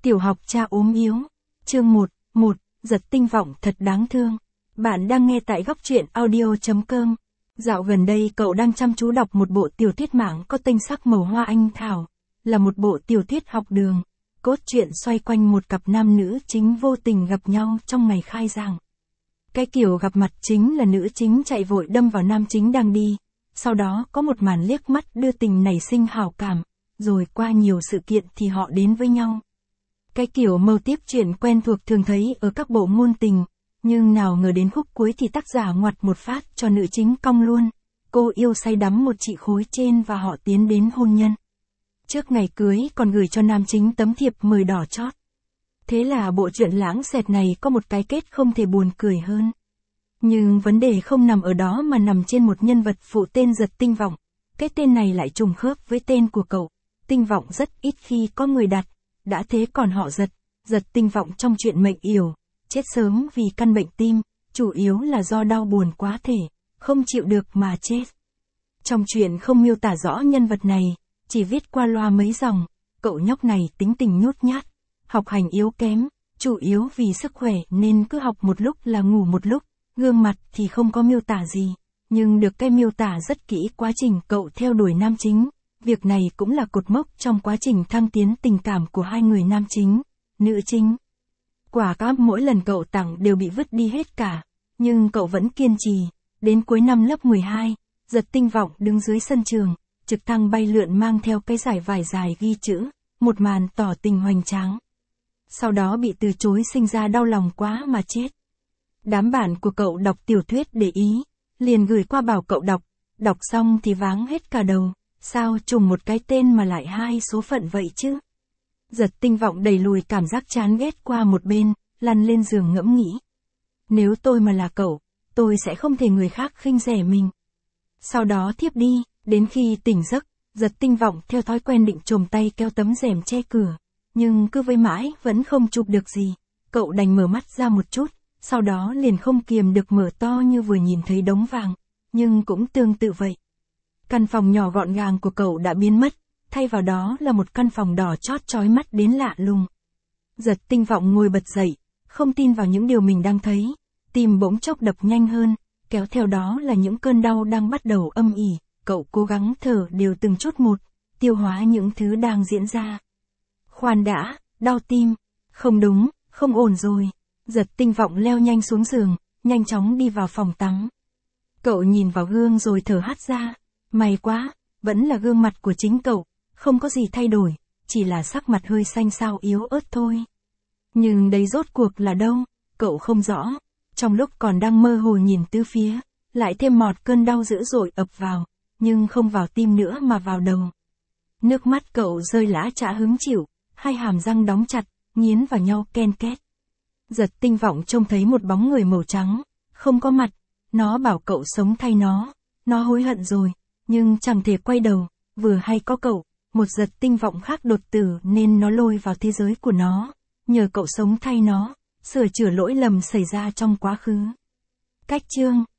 Tiểu học cha ốm yếu. Chương 1, giật tinh vọng thật đáng thương. Bạn đang nghe tại góc truyện audio.com. Dạo gần đây cậu đang chăm chú đọc một bộ tiểu thuyết mạng có tên sắc màu hoa anh thảo. Là một bộ tiểu thuyết học đường. Cốt truyện xoay quanh một cặp nam nữ chính vô tình gặp nhau trong ngày khai giảng. Cái kiểu gặp mặt chính là nữ chính chạy vội đâm vào nam chính đang đi. Sau đó có một màn liếc mắt đưa tình nảy sinh hảo cảm. Rồi qua nhiều sự kiện thì họ đến với nhau. Cái kiểu mâu tiếp chuyện quen thuộc thường thấy ở các bộ ngôn tình, nhưng nào ngờ đến khúc cuối thì tác giả ngoặt một phát cho nữ chính cong luôn. Cô yêu say đắm một chị khối trên và họ tiến đến hôn nhân. Trước ngày cưới còn gửi cho nam chính tấm thiệp mời đỏ chót. Thế là bộ truyện lãng xẹt này có một cái kết không thể buồn cười hơn. Nhưng vấn đề không nằm ở đó mà nằm trên một nhân vật phụ tên Giật Tinh Vọng. Cái tên này lại trùng khớp với tên của cậu. Tinh Vọng rất ít khi có người đặt. Đã thế còn họ Giật Tinh Vọng trong chuyện mệnh yểu, chết sớm vì căn bệnh tim, chủ yếu là do đau buồn quá thể, không chịu được mà chết. Trong chuyện không miêu tả rõ nhân vật này, chỉ viết qua loa mấy dòng, cậu nhóc này tính tình nhút nhát, học hành yếu kém, chủ yếu vì sức khỏe nên cứ học một lúc là ngủ một lúc, gương mặt thì không có miêu tả gì, nhưng được cái miêu tả rất kỹ quá trình cậu theo đuổi nam chính. Việc này cũng là cột mốc trong quá trình thăng tiến tình cảm của hai người nam chính, nữ chính. Quả cáp mỗi lần cậu tặng đều bị vứt đi hết cả, nhưng cậu vẫn kiên trì. Đến cuối năm lớp 12, Giật Tinh Vọng đứng dưới sân trường, trực thăng bay lượn mang theo cái dải vải dài ghi chữ, một màn tỏ tình hoành tráng. Sau đó bị từ chối sinh ra đau lòng quá mà chết. Đám bạn của cậu đọc tiểu thuyết để ý, liền gửi qua bảo cậu đọc xong thì váng hết cả đầu. Sao trùng một cái tên mà lại hai số phận vậy chứ? Giật Tinh Vọng đẩy lùi cảm giác chán ghét qua một bên, lăn lên giường ngẫm nghĩ. Nếu tôi mà là cậu, tôi sẽ không thể người khác khinh rẻ mình. Sau đó thiếp đi, đến khi tỉnh giấc, Giật Tinh Vọng theo thói quen định chồm tay kéo tấm rèm che cửa. Nhưng cứ vây mãi vẫn không chụp được gì. Cậu đành mở mắt ra một chút, sau đó liền không kiềm được mở to như vừa nhìn thấy đống vàng. Nhưng cũng tương tự vậy. Căn phòng nhỏ gọn gàng của cậu đã biến mất, thay vào đó là một căn phòng đỏ chót chói mắt đến lạ lùng. Giật Tinh Vọng ngồi bật dậy, không tin vào những điều mình đang thấy, tim bỗng chốc đập nhanh hơn, kéo theo đó là những cơn đau đang bắt đầu âm ỉ, cậu cố gắng thở đều từng chút một, tiêu hóa những thứ đang diễn ra. Khoan đã, đau tim, không đúng, không ổn rồi. Giật Tinh Vọng leo nhanh xuống giường, nhanh chóng đi vào phòng tắm. Cậu nhìn vào gương rồi thở hắt ra. May quá, vẫn là gương mặt của chính cậu, không có gì thay đổi, chỉ là sắc mặt hơi xanh xao yếu ớt thôi. Nhưng đây rốt cuộc là đâu, cậu không rõ. Trong lúc còn đang mơ hồ nhìn tứ phía, lại thêm một cơn đau dữ dội ập vào, nhưng không vào tim nữa mà vào đầu. Nước mắt cậu rơi lã chã hứng chịu, hai hàm răng đóng chặt, nghiến vào nhau ken két. Giật Tinh Vọng trông thấy một bóng người màu trắng, không có mặt, nó bảo cậu sống thay nó hối hận rồi. Nhưng chẳng thể quay đầu, vừa hay có cậu, một Giật Tinh Vọng khác đột tử nên nó lôi vào thế giới của nó, nhờ cậu sống thay nó, sửa chữa lỗi lầm xảy ra trong quá khứ. Cách chương